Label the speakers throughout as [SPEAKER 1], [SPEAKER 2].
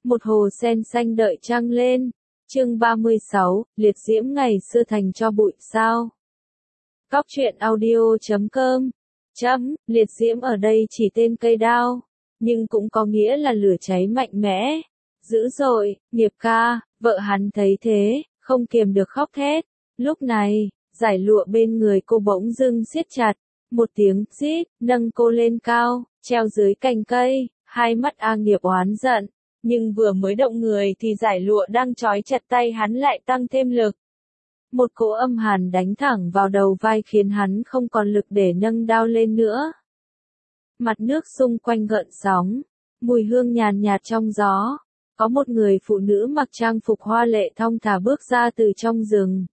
[SPEAKER 1] Một hồ sen xanh đợi trăng lên. Chương 36, liệt diễm ngày xưa thành tro bụi sao? Cóc truyện audio.com. Liệt diễm ở đây chỉ tên cây đao, nhưng cũng có nghĩa là lửa cháy mạnh mẽ, dữ dội. Nghiệp ca, vợ hắn thấy thế, không kiềm được khóc thét. Lúc này, dải lụa bên người cô bỗng dưng siết chặt, một tiếng rít nâng cô lên cao, treo dưới cành cây. Hai mắt A Nghiệp oán giận, nhưng vừa mới động người thì dải lụa đang trói chặt tay hắn lại tăng thêm lực. Một cỗ âm hàn đánh thẳng vào đầu vai khiến hắn không còn lực để nâng đao lên nữa. Mặt nước xung quanh gợn sóng, mùi hương nhàn nhạt trong gió. Có một người phụ nữ mặc trang phục hoa lệ thong thả bước ra từ trong rừng.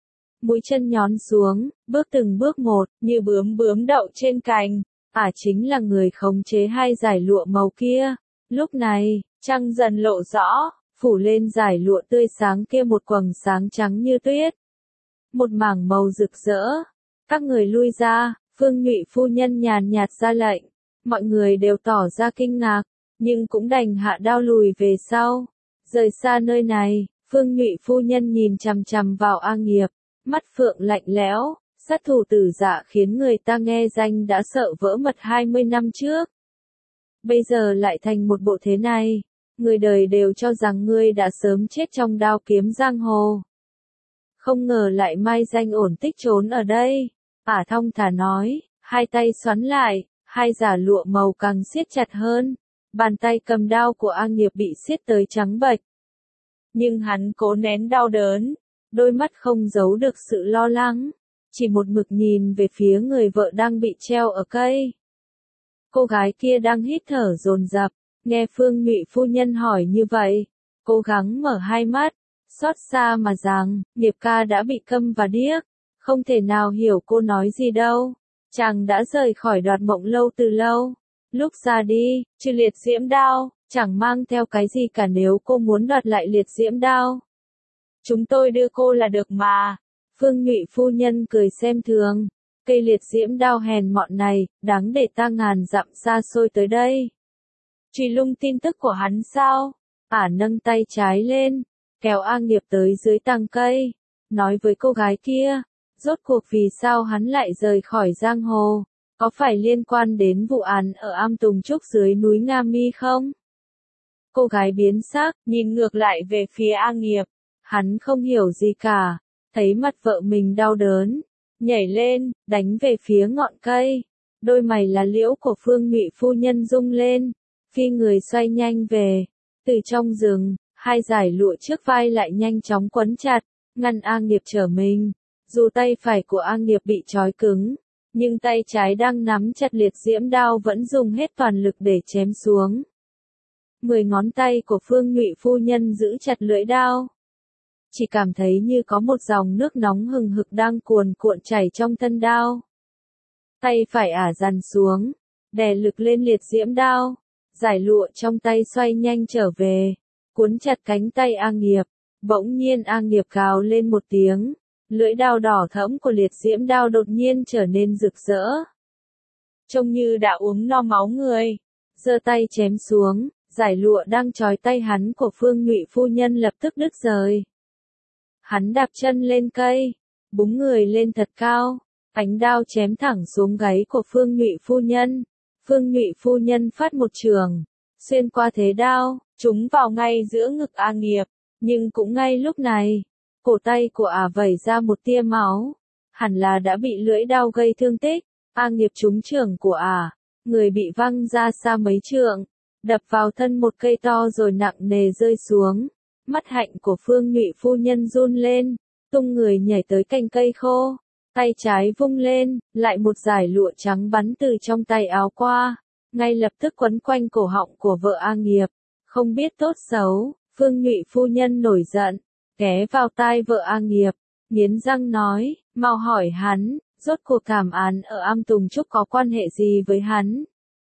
[SPEAKER 1] Mũi chân nhón xuống, bước từng bước một, như bướm đậu trên cành. Chính là người khống chế hai dải lụa màu kia. Lúc này, trăng dần lộ rõ, phủ lên dải lụa tươi sáng kia một quầng sáng trắng như tuyết. Một mảng màu rực rỡ. Các người lui ra, Phương Nhụy phu nhân nhàn nhạt ra lệnh. Mọi người đều tỏ ra kinh ngạc, nhưng cũng đành hạ đao lùi về sau. Rời xa nơi này, Phương Nhụy phu nhân nhìn chằm chằm vào A Nghiệp, mắt phượng lạnh lẽo. Sát thủ Tử Dạ khiến người ta nghe danh đã sợ vỡ mật 20 năm trước. Bây giờ lại thành một bộ thế này, người đời đều cho rằng ngươi đã sớm chết trong đao kiếm giang hồ. Không ngờ lại mai danh ổn tích trốn ở đây. Thong thả nói, hai tay xoắn lại, hai giả lụa màu càng siết chặt hơn. Bàn tay cầm đao của A Nghiệp bị siết tới trắng bệch. Nhưng hắn cố nén đau đớn, đôi mắt không giấu được sự lo lắng. Chỉ một mực nhìn về phía người vợ đang bị treo ở cây. Cô gái kia đang hít thở dồn dập, nghe Phương Nhụy phu nhân hỏi như vậy, cố gắng mở hai mắt, xót xa mà rằng, Nghiệp ca đã bị câm và điếc, không thể nào hiểu cô nói gì đâu. Chàng đã rời khỏi Đoạt Mộng Lâu từ lâu, lúc ra đi, trừ liệt diễm đao, chẳng mang theo cái gì cả nếu cô muốn đoạt lại liệt diễm đao. Chúng tôi đưa cô là được mà. Phương Nhụy phu nhân cười xem thường, cây liệt diễm đao hèn mọn này, đáng để ta ngàn dặm xa xôi tới đây. Truy lung tin tức của hắn sao? Nâng tay trái lên, kéo A Nghiệp tới dưới tàng cây, nói với cô gái kia, rốt cuộc vì sao hắn lại rời khỏi giang hồ, có phải liên quan đến vụ án ở Am Tùng Trúc dưới núi Nga Mi không? Cô gái biến sắc, nhìn ngược lại về phía A Nghiệp, hắn không hiểu gì cả. Thấy mặt vợ mình đau đớn, nhảy lên, đánh về phía ngọn cây. Đôi mày lá liễu của Phương Nhụy phu nhân rung lên, phi người xoay nhanh về. Từ trong rừng, hai dải lụa trước vai lại nhanh chóng quấn chặt, ngăn A Nghiệp trở mình. Dù tay phải của A Nghiệp bị trói cứng, nhưng tay trái đang nắm chặt liệt diễm đao vẫn dùng hết toàn lực để chém xuống. 10 ngón tay của Phương Nhụy phu nhân giữ chặt lưỡi đao. Chỉ cảm thấy như có một dòng nước nóng hừng hực đang cuồn cuộn chảy trong thân đao. Tay phải dằn xuống, đè lực lên liệt diễm đao, dải lụa trong tay xoay nhanh trở về, cuốn chặt cánh tay A Nghiệp. Bỗng nhiên A Nghiệp gào lên một tiếng, lưỡi đao đỏ thẫm của liệt diễm đao đột nhiên trở nên rực rỡ. Trông như đã uống no máu người, giơ tay chém xuống, dải lụa đang trói tay hắn của Phương Nhụy phu nhân lập tức đứt rời. Hắn đạp chân lên cây, búng người lên thật cao, ánh đao chém thẳng xuống gáy của Phương Nhụy phu nhân. Phương Nhụy phu nhân phát một chưởng, xuyên qua thế đao, trúng vào ngay giữa ngực A Nghiệp, nhưng cũng ngay lúc này, cổ tay của vẩy ra một tia máu, hẳn là đã bị lưỡi đao gây thương tích. A Nghiệp trúng chưởng của người bị văng ra xa mấy trượng, đập vào thân một cây to rồi nặng nề rơi xuống. Mắt hạnh của Phương Nhụy phu nhân run lên, tung người nhảy tới cành cây khô, tay trái vung lên, lại một dải lụa trắng bắn từ trong tay áo qua, ngay lập tức quấn quanh cổ họng của vợ A Nghiệp. Không biết tốt xấu, Phương Nhụy phu nhân nổi giận, ghé vào tai vợ A Nghiệp, nghiến răng nói, mau hỏi hắn, rốt cuộc thảm án ở Am Tùng Trúc có quan hệ gì với hắn?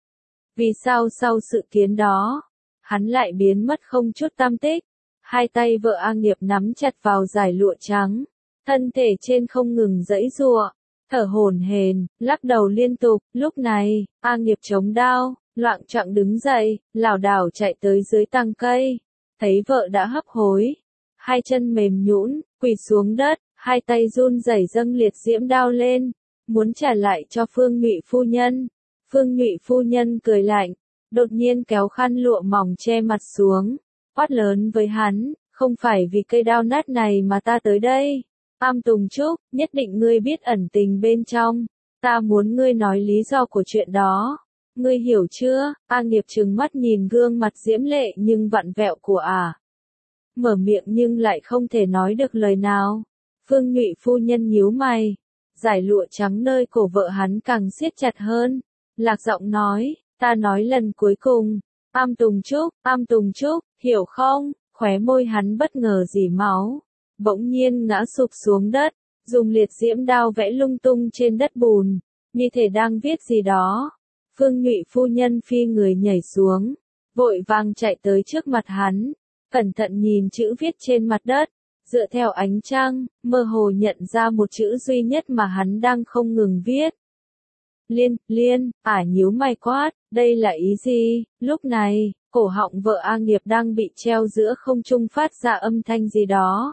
[SPEAKER 1] Vì sao sau sự kiến đó, hắn lại biến mất không chút tăm tích? Hai tay vợ A Nghiệp nắm chặt vào dải lụa trắng, thân thể trên không ngừng giãy giụa, thở hổn hển, lắc đầu liên tục. Lúc này, A Nghiệp chống đao, loạng choạng đứng dậy, lảo đảo chạy tới dưới tàng cây, thấy vợ đã hấp hối, hai chân mềm nhũn, quỳ xuống đất, hai tay run rẩy dâng liệt diễm đao lên, muốn trả lại cho Phương Nhụy phu nhân. Phương Nhụy phu nhân cười lạnh, đột nhiên kéo khăn lụa mỏng che mặt xuống, quát lớn với hắn, không phải vì cây đao nát này mà ta tới đây. Am Tùng Trúc, nhất định ngươi biết ẩn tình bên trong, ta muốn ngươi nói lý do của chuyện đó. Ngươi hiểu chưa? A Nghiệp trừng mắt nhìn gương mặt diễm lệ nhưng vặn vẹo của mở miệng nhưng lại không thể nói được lời nào. Phương Nhụy phu nhân nhíu mày, dải lụa trắng nơi cổ vợ hắn càng siết chặt hơn, lạc giọng nói, ta nói lần cuối cùng, Am Tùng Trúc, hiểu không? Khóe môi hắn bất ngờ rỉ máu, bỗng nhiên ngã sụp xuống đất, dùng liệt diễm đao vẽ lung tung trên đất bùn, như thể đang viết gì đó. Phương Nhụy phu nhân phi người nhảy xuống, vội vàng chạy tới trước mặt hắn, cẩn thận nhìn chữ viết trên mặt đất, dựa theo ánh trăng, mơ hồ nhận ra một chữ duy nhất mà hắn đang không ngừng viết. Liên, nhíu mày quát, đây là ý gì? Lúc này, cổ họng vợ A Nghiệp đang bị treo giữa không trung phát ra âm thanh gì đó.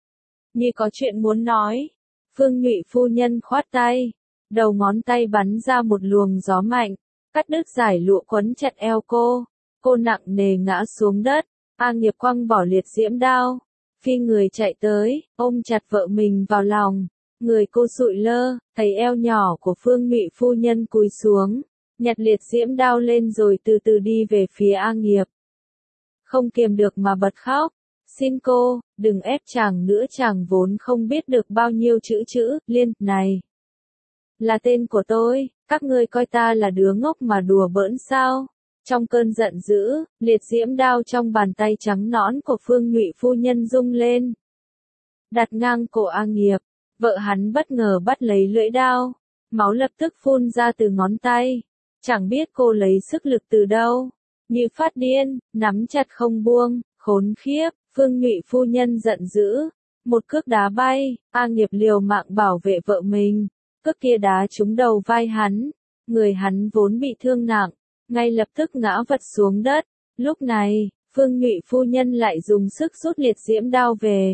[SPEAKER 1] Như có chuyện muốn nói. Phương Nhụy phu nhân khoát tay, đầu ngón tay bắn ra một luồng gió mạnh, cắt đứt dải lụa quấn chặt eo cô nặng nề ngã xuống đất. A Nghiệp quăng bỏ liệt diễm đao, phi người chạy tới, ôm chặt vợ mình vào lòng, người cô sụi lơ, thấy eo nhỏ của Phương Nhụy phu nhân cúi xuống, nhặt liệt diễm đao lên rồi từ từ đi về phía A Nghiệp. Không kiềm được mà bật khóc, xin cô, đừng ép chàng nữa, chàng vốn không biết được bao nhiêu chữ, Liên, này là tên của tôi, các ngươi coi ta là đứa ngốc mà đùa bỡn sao? Trong cơn giận dữ, liệt diễm đao trong bàn tay trắng nõn của Phương Nhụy phu nhân rung lên, đặt ngang cổ A Nghiệp. Vợ hắn bất ngờ bắt lấy lưỡi đao, máu lập tức phun ra từ ngón tay, chẳng biết cô lấy sức lực từ đâu, như phát điên, nắm chặt không buông, khốn khiếp. Phương Nhụy phu nhân giận dữ, một cước đá bay, A Nghiệp liều mạng bảo vệ vợ mình, cước kia đá trúng đầu vai hắn, người hắn vốn bị thương nặng, ngay lập tức ngã vật xuống đất. Lúc này, Phương Nhụy phu nhân lại dùng sức rút liệt diễm đao về.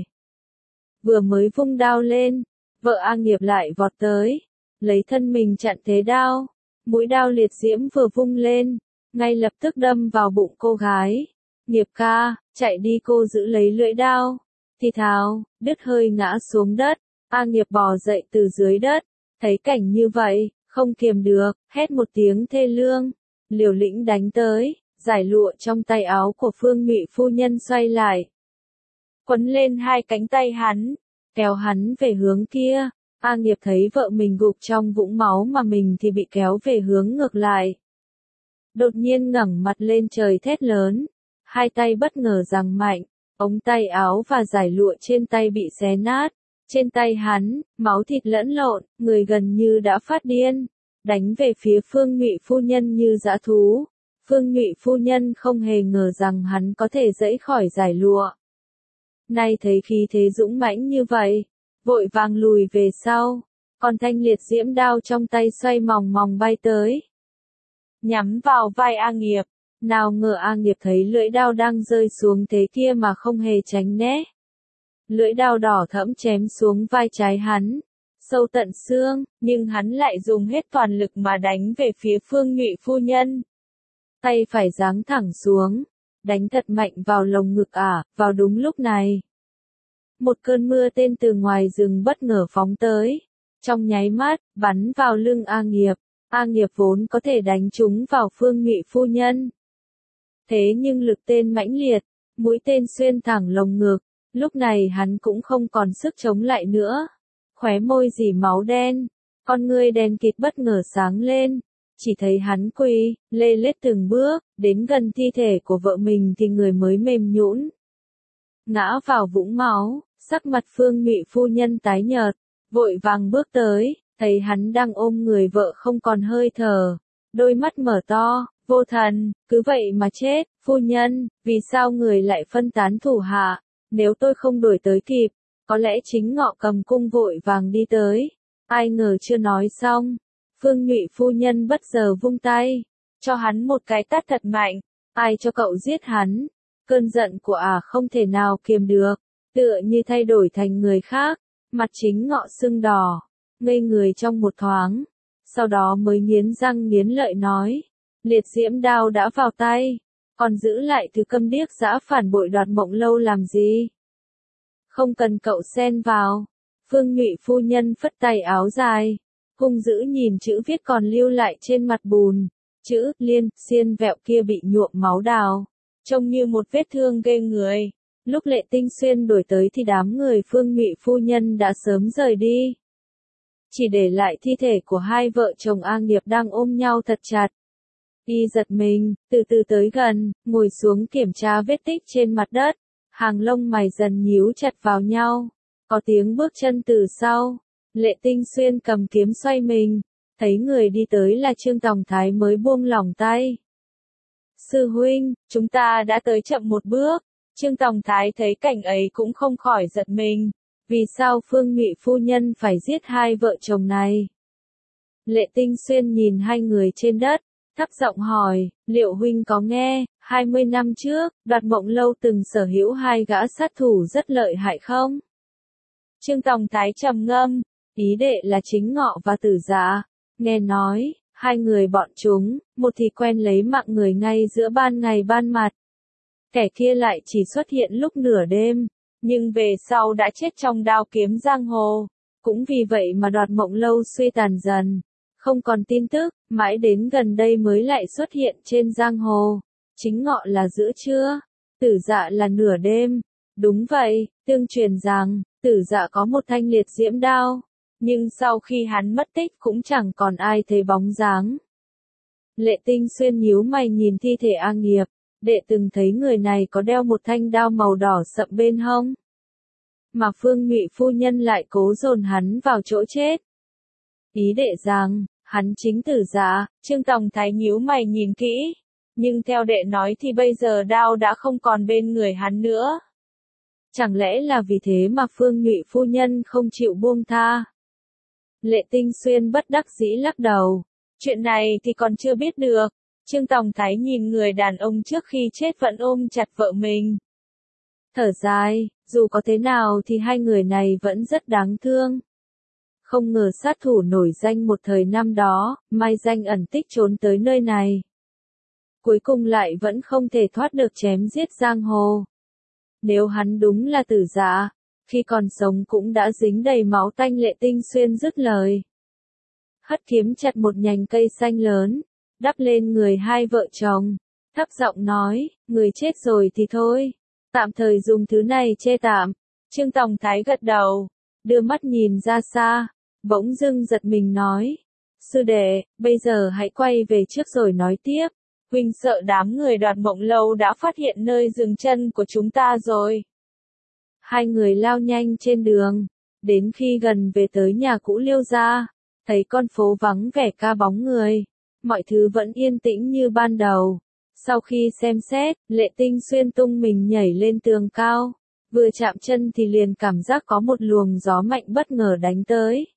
[SPEAKER 1] Vừa mới vung đao lên, vợ A Nghiệp lại vọt tới, lấy thân mình chặn thế đao, mũi đao liệt diễm vừa vung lên, ngay lập tức đâm vào bụng cô gái. Nghiệp ca, chạy đi, cô giữ lấy lưỡi đao, thì thào, đứt hơi ngã xuống đất. A Nghiệp bò dậy từ dưới đất, thấy cảnh như vậy, không kiềm được, hét một tiếng thê lương, liều lĩnh đánh tới, dải lụa trong tay áo của Phương Nhụy phu nhân xoay lại, quấn lên hai cánh tay hắn, kéo hắn về hướng kia. A Nghiệp thấy vợ mình gục trong vũng máu mà mình thì bị kéo về hướng ngược lại. Đột nhiên ngẩng mặt lên trời thét lớn, hai tay bất ngờ giằng mạnh, ống tay áo và dải lụa trên tay bị xé nát. Trên tay hắn, máu thịt lẫn lộn, người gần như đã phát điên, đánh về phía Phương Nhụy phu nhân như dã thú. Phương Nhụy phu nhân không hề ngờ rằng hắn có thể giãy khỏi dải lụa. Nay thấy khí thế dũng mãnh như vậy, vội vàng lùi về sau, còn thanh liệt diễm đao trong tay xoay mòng mòng bay tới, nhắm vào vai A Nghiệp. Nào ngờ A Nghiệp thấy lưỡi đao đang rơi xuống thế kia mà không hề tránh né. Lưỡi đao đỏ thẫm chém xuống vai trái hắn, sâu tận xương, nhưng hắn lại dùng hết toàn lực mà đánh về phía Phương Nhụy phu nhân. Tay phải giáng thẳng xuống, đánh thật mạnh vào lồng ngực vào đúng lúc này. Một cơn mưa tên từ ngoài rừng bất ngờ phóng tới, trong nháy mắt, bắn vào lưng A Nghiệp. A Nghiệp vốn có thể đánh trúng vào Phương Nhụy phu nhân. Thế nhưng lực tên mãnh liệt, mũi tên xuyên thẳng lồng ngực, lúc này hắn cũng không còn sức chống lại nữa. Khóe môi rỉ máu đen, con ngươi đen kịt bất ngờ sáng lên, chỉ thấy hắn quỳ, lê lết từng bước, đến gần thi thể của vợ mình thì người mới mềm nhũn, ngã vào vũng máu. Sắc mặt Phương Nhụy phu nhân tái nhợt, vội vàng bước tới, thấy hắn đang ôm người vợ không còn hơi thở, đôi mắt mở to, vô thần, cứ vậy mà chết. Phu nhân, vì sao người lại phân tán thủ hạ? Nếu tôi không đuổi tới kịp, có lẽ chính Ngọ Cầm cung vội vàng đi tới. Ai ngờ chưa nói xong, Phương Nhụy phu nhân bất ngờ vung tay, cho hắn một cái tát thật mạnh. Ai cho cậu giết hắn? Cơn giận của không thể nào kiềm được, tựa như thay đổi thành người khác, mặt chính ngọ sưng đỏ, ngây người trong một thoáng, sau đó mới nghiến răng nghiến lợi nói, liệt diễm đao đã vào tay, còn giữ lại thứ câm điếc dã phản bội Đoạt Mộng Lâu làm gì? Không cần cậu xen vào. Phương Nhụy phu nhân phất tay áo dài, hung dữ nhìn chữ viết còn lưu lại trên mặt bùn, chữ liên xiên vẹo kia bị nhuộm máu đào, trông như một vết thương ghê người. Lúc Lệ Tinh Xuyên đuổi tới thì đám người Phương Nhụy phu nhân đã sớm rời đi, chỉ để lại thi thể của hai vợ chồng A Nghiệp đang ôm nhau thật chặt. Y giật mình, từ từ tới gần, ngồi xuống kiểm tra vết tích trên mặt đất, hàng lông mày dần nhíu chặt vào nhau. Có tiếng bước chân từ sau, Lệ Tinh Xuyên cầm kiếm xoay mình, thấy người đi tới là Trương Tòng Thái mới buông lỏng tay. Sư huynh, chúng ta đã tới chậm một bước. Trương Tòng Thái thấy cảnh ấy cũng không khỏi giật mình. Vì sao Phương Nhụy phu nhân phải giết hai vợ chồng này? Lệ Tinh Xuyên nhìn hai người trên đất, thấp giọng hỏi, liệu huynh có nghe, 20 năm trước, Đoạt Mộng Lâu từng sở hữu hai gã sát thủ rất lợi hại không? Trương Tòng Thái trầm ngâm, ý đệ là Chính Ngọ và Tử Dạ. Nghe nói, hai người bọn chúng, một thì quen lấy mạng người ngay giữa ban ngày ban mặt. Kẻ kia lại chỉ xuất hiện lúc nửa đêm, nhưng về sau đã chết trong đao kiếm giang hồ. Cũng vì vậy mà Đoạt Mộng Lâu suy tàn dần, không còn tin tức, mãi đến gần đây mới lại xuất hiện trên giang hồ. Chính Ngọ là giữa trưa, Tử Dạ là nửa đêm. Đúng vậy, tương truyền rằng, Tử Dạ có một thanh liệt diễm đao, nhưng sau khi hắn mất tích cũng chẳng còn ai thấy bóng dáng. Lệ Tinh Xuyên nhíu mày nhìn thi thể A Nghiệp, đệ từng thấy người này có đeo một thanh đao màu đỏ sậm bên hông. Mà Phương Nhụy phu nhân lại cố dồn hắn vào chỗ chết. Ý đệ rằng, hắn chính Tử Dạ. Trương Tòng Thái nhíu mày nhìn kỹ, nhưng theo đệ nói thì bây giờ đao đã không còn bên người hắn nữa. Chẳng lẽ là vì thế mà Phương Nhụy phu nhân không chịu buông tha? Lệ Tinh Xuyên bất đắc dĩ lắc đầu. Chuyện này thì còn chưa biết được. Trương Tòng Thái nhìn người đàn ông trước khi chết vẫn ôm chặt vợ mình. Thở dài, dù có thế nào thì hai người này vẫn rất đáng thương. Không ngờ sát thủ nổi danh một thời năm đó, mai danh ẩn tích trốn tới nơi này. Cuối cùng lại vẫn không thể thoát được chém giết giang hồ. Nếu hắn đúng là Tử Dạ, khi còn sống cũng đã dính đầy máu tanh. Lệ Tinh Xuyên dứt lời, hất kiếm chặt một nhành cây xanh lớn, đắp lên người hai vợ chồng, thấp giọng nói, người chết rồi thì thôi, tạm thời dùng thứ này che tạm. Trương Tòng Thái gật đầu, đưa mắt nhìn ra xa, bỗng dưng giật mình nói, sư đệ, bây giờ hãy quay về trước rồi nói tiếp. Huynh sợ đám người Đoạt Mộng Lâu đã phát hiện nơi dừng chân của chúng ta rồi. Hai người lao nhanh trên đường, đến khi gần về tới nhà cũ Liêu gia, thấy con phố vắng vẻ ca bóng người, mọi thứ vẫn yên tĩnh như ban đầu. Sau khi xem xét, Lệ Tinh Xuyên tung mình nhảy lên tường cao, vừa chạm chân thì liền cảm giác có một luồng gió mạnh bất ngờ đánh tới.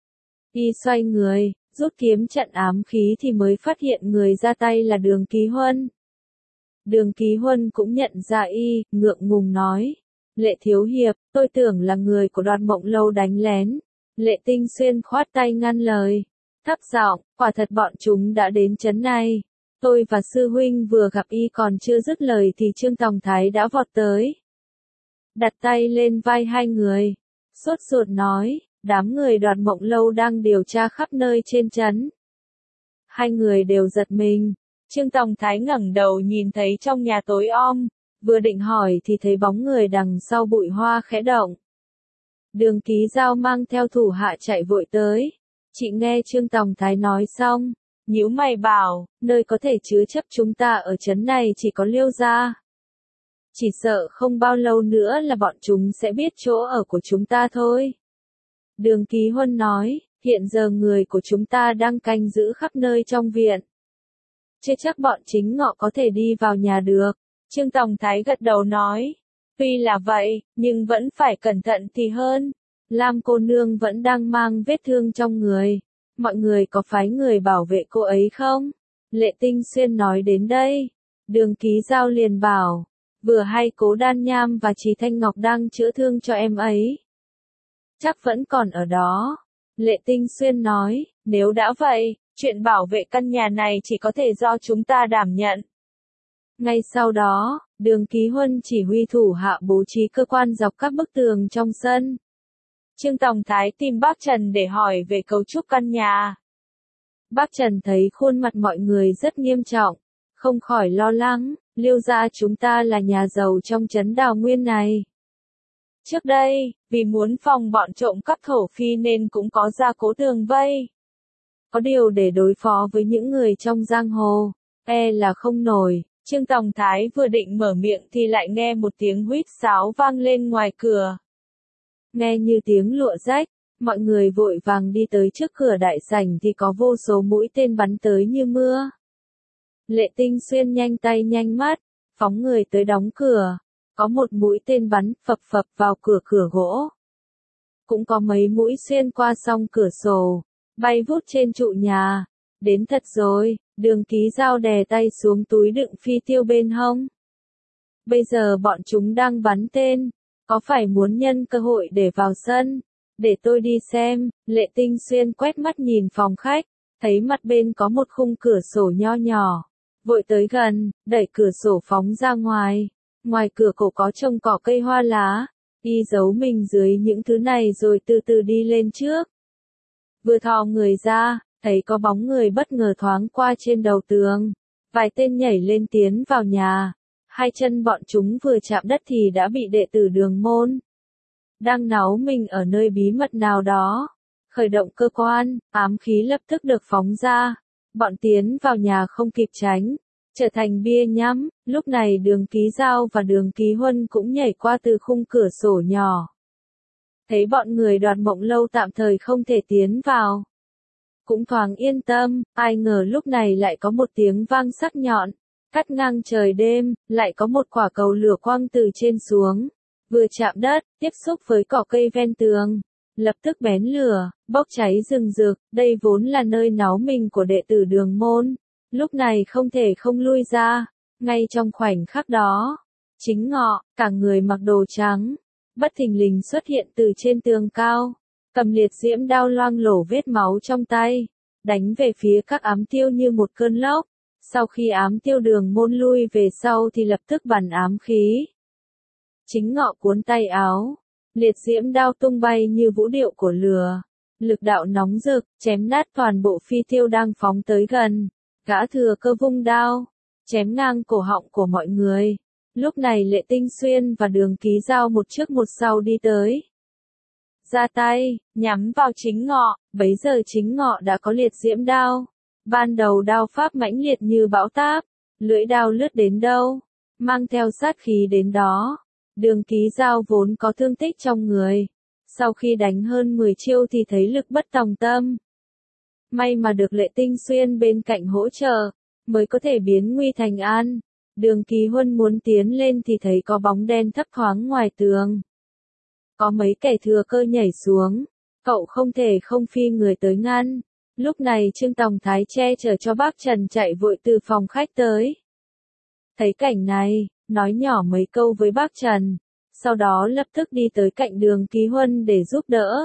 [SPEAKER 1] Y xoay người, rút kiếm chặn ám khí thì mới phát hiện người ra tay là Đường Ký Huân. Đường Ký Huân cũng nhận ra y, ngượng ngùng nói, Lệ thiếu hiệp, tôi tưởng là người của Đoạt Mộng Lâu đánh lén. Lệ Tinh Xuyên khoát tay ngăn lời, thấp giọng, quả thật bọn chúng đã đến trấn này. Tôi và sư huynh vừa gặp y còn chưa dứt lời thì Trương Tòng Thái đã vọt tới, đặt tay lên vai hai người, sốt ruột nói, đám người Đoạt Mộng Lâu đang điều tra khắp nơi trên trấn. Hai người đều giật mình. Trương Tòng Thái ngẩng đầu nhìn thấy trong nhà tối om, vừa định hỏi thì thấy bóng người đằng sau bụi hoa khẽ động. Đường Ký Giao mang theo thủ hạ chạy vội tới. Chị nghe Trương Tòng Thái nói xong, nhíu mày bảo, nơi có thể chứa chấp chúng ta ở trấn này chỉ có Liêu gia. Chỉ sợ không bao lâu nữa là bọn chúng sẽ biết chỗ ở của chúng ta thôi. Đường Ký Huân nói, hiện giờ người của chúng ta đang canh giữ khắp nơi trong viện. Chưa chắc bọn Chính Ngọ có thể đi vào nhà được. Trương Tòng Thái gật đầu nói, tuy là vậy, nhưng vẫn phải cẩn thận thì hơn. Lam cô nương vẫn đang mang vết thương trong người. Mọi người có phái người bảo vệ cô ấy không? Lệ Tinh Xuyên nói đến đây. Đường Ký Giao liền bảo, Vừa hay Cố Đan Nham và Trì Thanh Ngọc đang chữa thương cho em ấy. Chắc vẫn còn ở đó. Lệ Tinh Xuyên nói, nếu đã vậy, chuyện bảo vệ căn nhà này chỉ có thể do chúng ta đảm nhận. Ngay sau đó, Đường Ký Huân chỉ huy thủ hạ bố trí cơ quan dọc các bức tường trong sân. Trương Tòng Thái tìm bác Trần để hỏi về cấu trúc căn nhà. Bác Trần thấy khuôn mặt mọi người rất nghiêm trọng, không khỏi lo lắng, Liêu gia chúng ta là nhà giàu trong trấn Đào Nguyên này. Trước đây, vì muốn phòng bọn trộm cắp thổ phi nên cũng có gia cố tường vây. Có điều để đối phó với những người trong giang hồ, là không nổi. Trương Tòng Thái vừa định mở miệng thì lại nghe một tiếng huýt sáo vang lên ngoài cửa. Nghe như tiếng lụa rách, mọi người vội vàng đi tới trước cửa đại sảnh thì có vô số mũi tên bắn tới như mưa. Lệ Tinh Xuyên nhanh tay nhanh mắt, phóng người tới đóng cửa. Có một mũi tên bắn phập phập vào cửa gỗ. Cũng có mấy mũi xuyên qua song cửa sổ, bay vút trên trụ nhà. Đến thật rồi, Đường Ký Dao đè tay xuống túi đựng phi tiêu bên hông. Bây giờ bọn chúng đang bắn tên, có phải muốn nhân cơ hội để vào sân? Để tôi đi xem. Lệ Tinh Xuyên quét mắt nhìn phòng khách, thấy mặt bên có một khung cửa sổ nho nhỏ. Vội tới gần, đẩy cửa sổ phóng ra ngoài. Ngoài cửa cổ có trồng cỏ cây hoa lá, y giấu mình dưới những thứ này rồi từ từ đi lên trước. Vừa thò người ra, thấy có bóng người bất ngờ thoáng qua trên đầu tường. Vài tên nhảy lên tiến vào nhà. Hai chân bọn chúng vừa chạm đất thì đã bị đệ tử Đường môn đang náu mình ở nơi bí mật nào đó. Khởi động cơ quan, ám khí lập tức được phóng ra. Bọn tiến vào nhà không kịp tránh, trở thành bia nhắm. Lúc này Đường Ký Dao và Đường Ký Huân cũng nhảy qua từ khung cửa sổ nhỏ. Thấy bọn người Đoạt Mộng Lâu tạm thời không thể tiến vào, cũng thoáng yên tâm. Ai ngờ lúc này lại có một tiếng vang sắc nhọn, cắt ngang trời đêm, lại có một quả cầu lửa quang từ trên xuống, vừa chạm đất, tiếp xúc với cỏ cây ven tường, lập tức bén lửa, bốc cháy rừng rực. Đây vốn là nơi náu mình của đệ tử Đường môn, lúc này không thể không lui ra. Ngay trong khoảnh khắc đó, Chính Ngọ, cả người mặc đồ trắng, bất thình lình xuất hiện từ trên tường cao, cầm liệt diễm đao loang lổ vết máu trong tay, đánh về phía các ám tiêu như một cơn lốc. Sau khi ám tiêu Đường môn lui về sau thì lập tức bắn ám khí. Chính Ngọ cuốn tay áo, liệt diễm đao tung bay như vũ điệu của lửa, lực đạo nóng rực, chém nát toàn bộ phi tiêu đang phóng tới gần. Gã thừa cơ vung đao, chém ngang cổ họng của mọi người. Lúc này Lệ Tinh Xuyên và Đường Ký Dao một trước một sau đi tới. Ra tay, nhắm vào Chính Ngọ. Bấy giờ Chính Ngọ đã có liệt diễm đao. Ban đầu đao pháp mãnh liệt như bão táp, lưỡi đao lướt đến đâu, mang theo sát khí đến đó. Đường Ký Dao vốn có thương tích trong người, sau khi đánh hơn 10 chiêu thì thấy lực bất tòng tâm. May mà được Lệ Tinh Xuyên bên cạnh hỗ trợ, mới có thể biến nguy thành an. Đường Ký Huân muốn tiến lên thì thấy có bóng đen thấp thoáng ngoài tường. Có mấy kẻ thừa cơ nhảy xuống, cậu không thể không phi người tới ngăn. Lúc này Trương Tòng Thái che chở cho bác Trần chạy vội từ phòng khách tới. Thấy cảnh này, nói nhỏ mấy câu với bác Trần, sau đó lập tức đi tới cạnh Đường Ký Huân để giúp đỡ.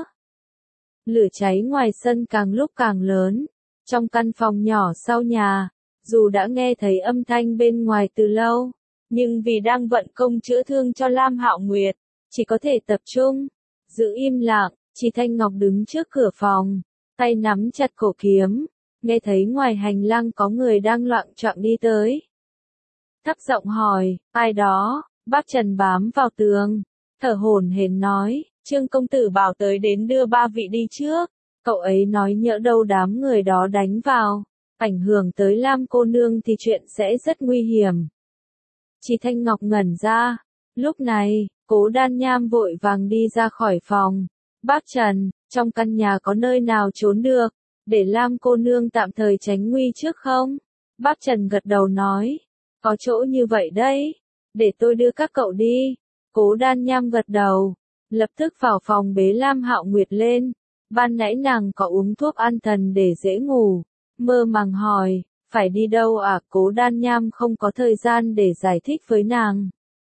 [SPEAKER 1] Lửa cháy ngoài sân càng lúc càng lớn, trong căn phòng nhỏ sau nhà, dù đã nghe thấy âm thanh bên ngoài từ lâu, nhưng vì đang vận công chữa thương cho Lam Hạo Nguyệt, chỉ có thể tập trung, giữ im lặng. Trì Thanh Ngọc đứng trước cửa phòng, tay nắm chặt cổ kiếm, nghe thấy ngoài hành lang có người đang loạng choạng đi tới. Thấp giọng hỏi, ai đó? Bác Trần bám vào tường, thở hổn hển nói, Trương công tử bảo tới đến đưa ba vị đi trước. Cậu ấy nói nhỡ đâu đám người đó đánh vào, ảnh hưởng tới Lam cô nương thì chuyện sẽ rất nguy hiểm. Trì Thanh Ngọc ngẩn ra. Lúc này, Cố Đan Nham vội vàng đi ra khỏi phòng. Bác Trần, trong căn nhà có nơi nào trốn được, để Lam cô nương tạm thời tránh nguy trước không? Bác Trần gật đầu nói, có chỗ như vậy đấy, để tôi đưa các cậu đi. Cố Đan Nham gật đầu, lập tức vào phòng bế Lam Hạo Nguyệt lên. Ban nãy nàng có uống thuốc an thần để dễ ngủ, mơ màng hỏi, phải đi đâu à? Cố Đan Nham không có thời gian để giải thích với nàng.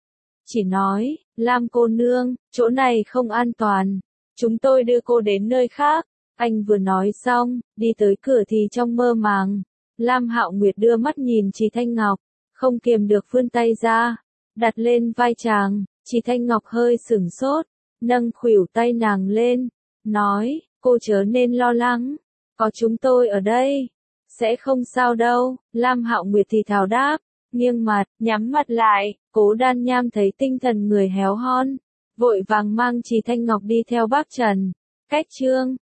[SPEAKER 1] chỉ nói, Lam cô nương, chỗ này không an toàn, chúng tôi đưa cô đến nơi khác. Anh vừa nói xong, đi tới cửa thì trong mơ màng, Lam Hạo Nguyệt đưa mắt nhìn Trì Thanh Ngọc, không kiềm được vươn tay ra, đặt lên vai chàng. Trì Thanh Ngọc hơi sửng sốt, nâng khuỷu tay nàng lên, nói, cô chớ nên lo lắng, có chúng tôi ở đây, sẽ không sao đâu. Lam Hạo Nguyệt thì thào đáp, nghiêng mặt, nhắm mặt lại. Cố Đan Nham thấy tinh thần người héo hon, vội vàng mang Trì Thanh Ngọc đi theo bác Trần. Cách chương